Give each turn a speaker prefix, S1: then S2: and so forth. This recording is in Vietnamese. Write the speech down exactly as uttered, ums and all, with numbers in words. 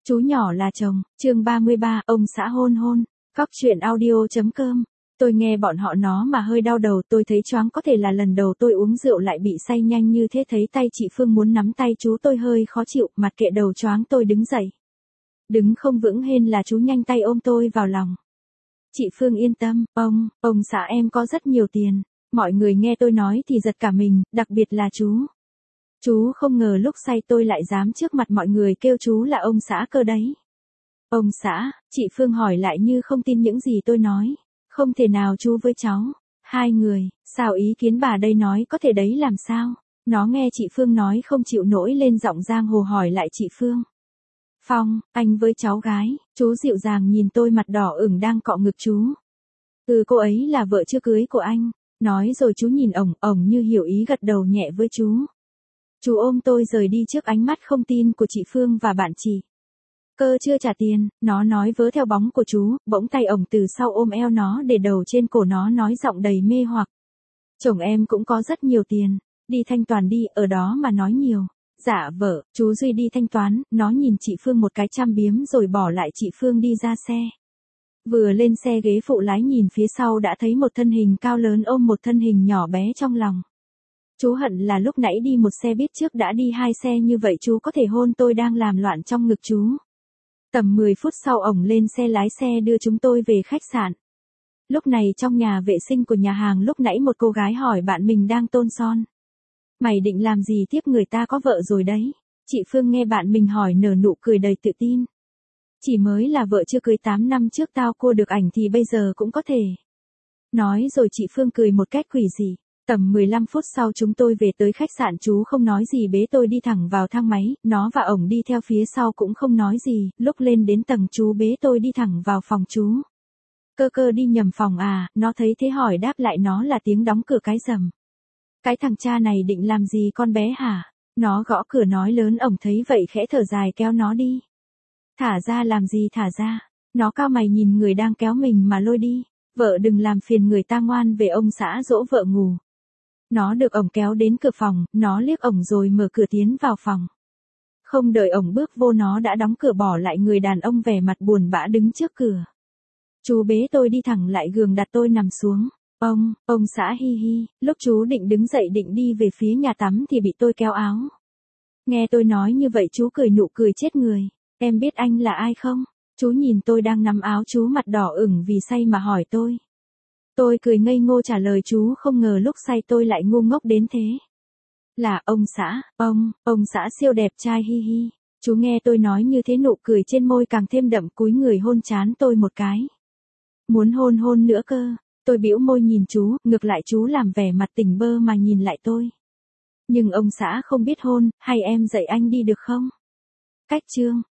S1: Chú nhỏ là chồng, chương ba mươi ba, ông xã hôn hôn, Cóc truyện audio.com. Tôi nghe bọn họ nó mà hơi đau đầu, tôi thấy choáng, có thể là lần đầu tôi uống rượu lại bị say nhanh như thế. Thấy tay chị Phương muốn nắm tay chú tôi hơi khó chịu, mặt kệ đầu choáng tôi đứng dậy. Đứng không vững hên là chú nhanh tay ôm tôi vào lòng. Chị Phương yên tâm, ông, ông xã em có rất nhiều tiền. Mọi người nghe tôi nói thì giật cả mình, đặc biệt là chú. Chú không ngờ lúc say tôi lại dám trước mặt mọi người kêu chú là ông xã cơ đấy. Ông xã, chị Phương hỏi lại như không tin những gì tôi nói. Không thể nào chú với cháu. Hai người, sao ý kiến bà đây nói có thể đấy làm sao? Nó nghe chị Phương nói không chịu nổi lên giọng giang hồ hỏi lại chị Phương. Phong, anh với cháu gái, chú dịu dàng nhìn tôi mặt đỏ ửng đang cọ ngực chú. Ừ, cô ấy là vợ chưa cưới của anh. Nói rồi chú nhìn ổng, ổng như hiểu ý gật đầu nhẹ với chú. Chú ôm tôi rời đi trước ánh mắt không tin của chị Phương và bạn chị. Cơ chưa trả tiền, nó nói vớ theo bóng của chú, bỗng tay ổng từ sau ôm eo nó để đầu trên cổ nó nói giọng đầy mê hoặc. Chồng em cũng có rất nhiều tiền, đi thanh toán đi, ở đó mà nói nhiều. Dạ vợ, chú Duy đi thanh toán, nó nhìn chị Phương một cái chăm biếm rồi bỏ lại chị Phương đi ra xe. Vừa lên xe ghế phụ lái nhìn phía sau đã thấy một thân hình cao lớn ôm một thân hình nhỏ bé trong lòng. Chú hận là lúc nãy đi một xe biết trước đã đi hai xe như vậy chú có thể hôn tôi đang làm loạn trong ngực chú. Tầm mười phút sau ổng lên xe lái xe đưa chúng tôi về khách sạn. Lúc này trong nhà vệ sinh của nhà hàng lúc nãy một cô gái hỏi bạn mình đang tôn son. Mày định làm gì tiếp, người ta có vợ rồi đấy. Chị Phương nghe bạn mình hỏi nở nụ cười đầy tự tin. Chỉ mới là vợ chưa cưới tám năm trước tao cua được ảnh thì bây giờ cũng có thể. Nói rồi chị Phương cười một cách quỷ dị. Tầm mười lăm phút sau chúng tôi về tới khách sạn, chú không nói gì bế tôi đi thẳng vào thang máy, nó và ổng đi theo phía sau cũng không nói gì, lúc lên đến tầng chú bế tôi đi thẳng vào phòng chú. Cơ cơ đi nhầm phòng à, nó thấy thế hỏi đáp lại nó là tiếng đóng cửa cái rầm. Cái thằng cha này định làm gì con bé hả? Nó gõ cửa nói lớn, ổng thấy vậy khẽ thở dài kéo nó đi. Thả ra làm gì thả ra? Nó cao mày nhìn người đang kéo mình mà lôi đi. Vợ đừng làm phiền người ta, ngoan về, ông xã dỗ vợ ngủ. Nó được ổng kéo đến cửa phòng, nó liếc ổng rồi mở cửa tiến vào phòng. Không đợi ổng bước vô nó đã đóng cửa bỏ lại người đàn ông vẻ mặt buồn bã đứng trước cửa. Chú bế tôi đi thẳng lại giường đặt tôi nằm xuống. Ông, ông xã hi hi, lúc chú định đứng dậy định đi về phía nhà tắm thì bị tôi kéo áo. Nghe tôi nói như vậy chú cười nụ cười chết người. Em biết anh là ai không? Chú nhìn tôi đang nắm áo chú mặt đỏ ửng vì say mà hỏi tôi. Tôi cười ngây ngô trả lời chú, không ngờ lúc say tôi lại ngu ngốc đến thế. Là ông xã, ông, ông xã siêu đẹp trai hi hi. Chú nghe tôi nói như thế nụ cười trên môi càng thêm đậm, cúi người hôn trán tôi một cái. Muốn hôn hôn nữa cơ. Tôi bĩu môi nhìn chú, ngược lại chú làm vẻ mặt tỉnh bơ mà nhìn lại tôi. Nhưng ông xã không biết hôn, hay em dạy anh đi được không? Cách chương.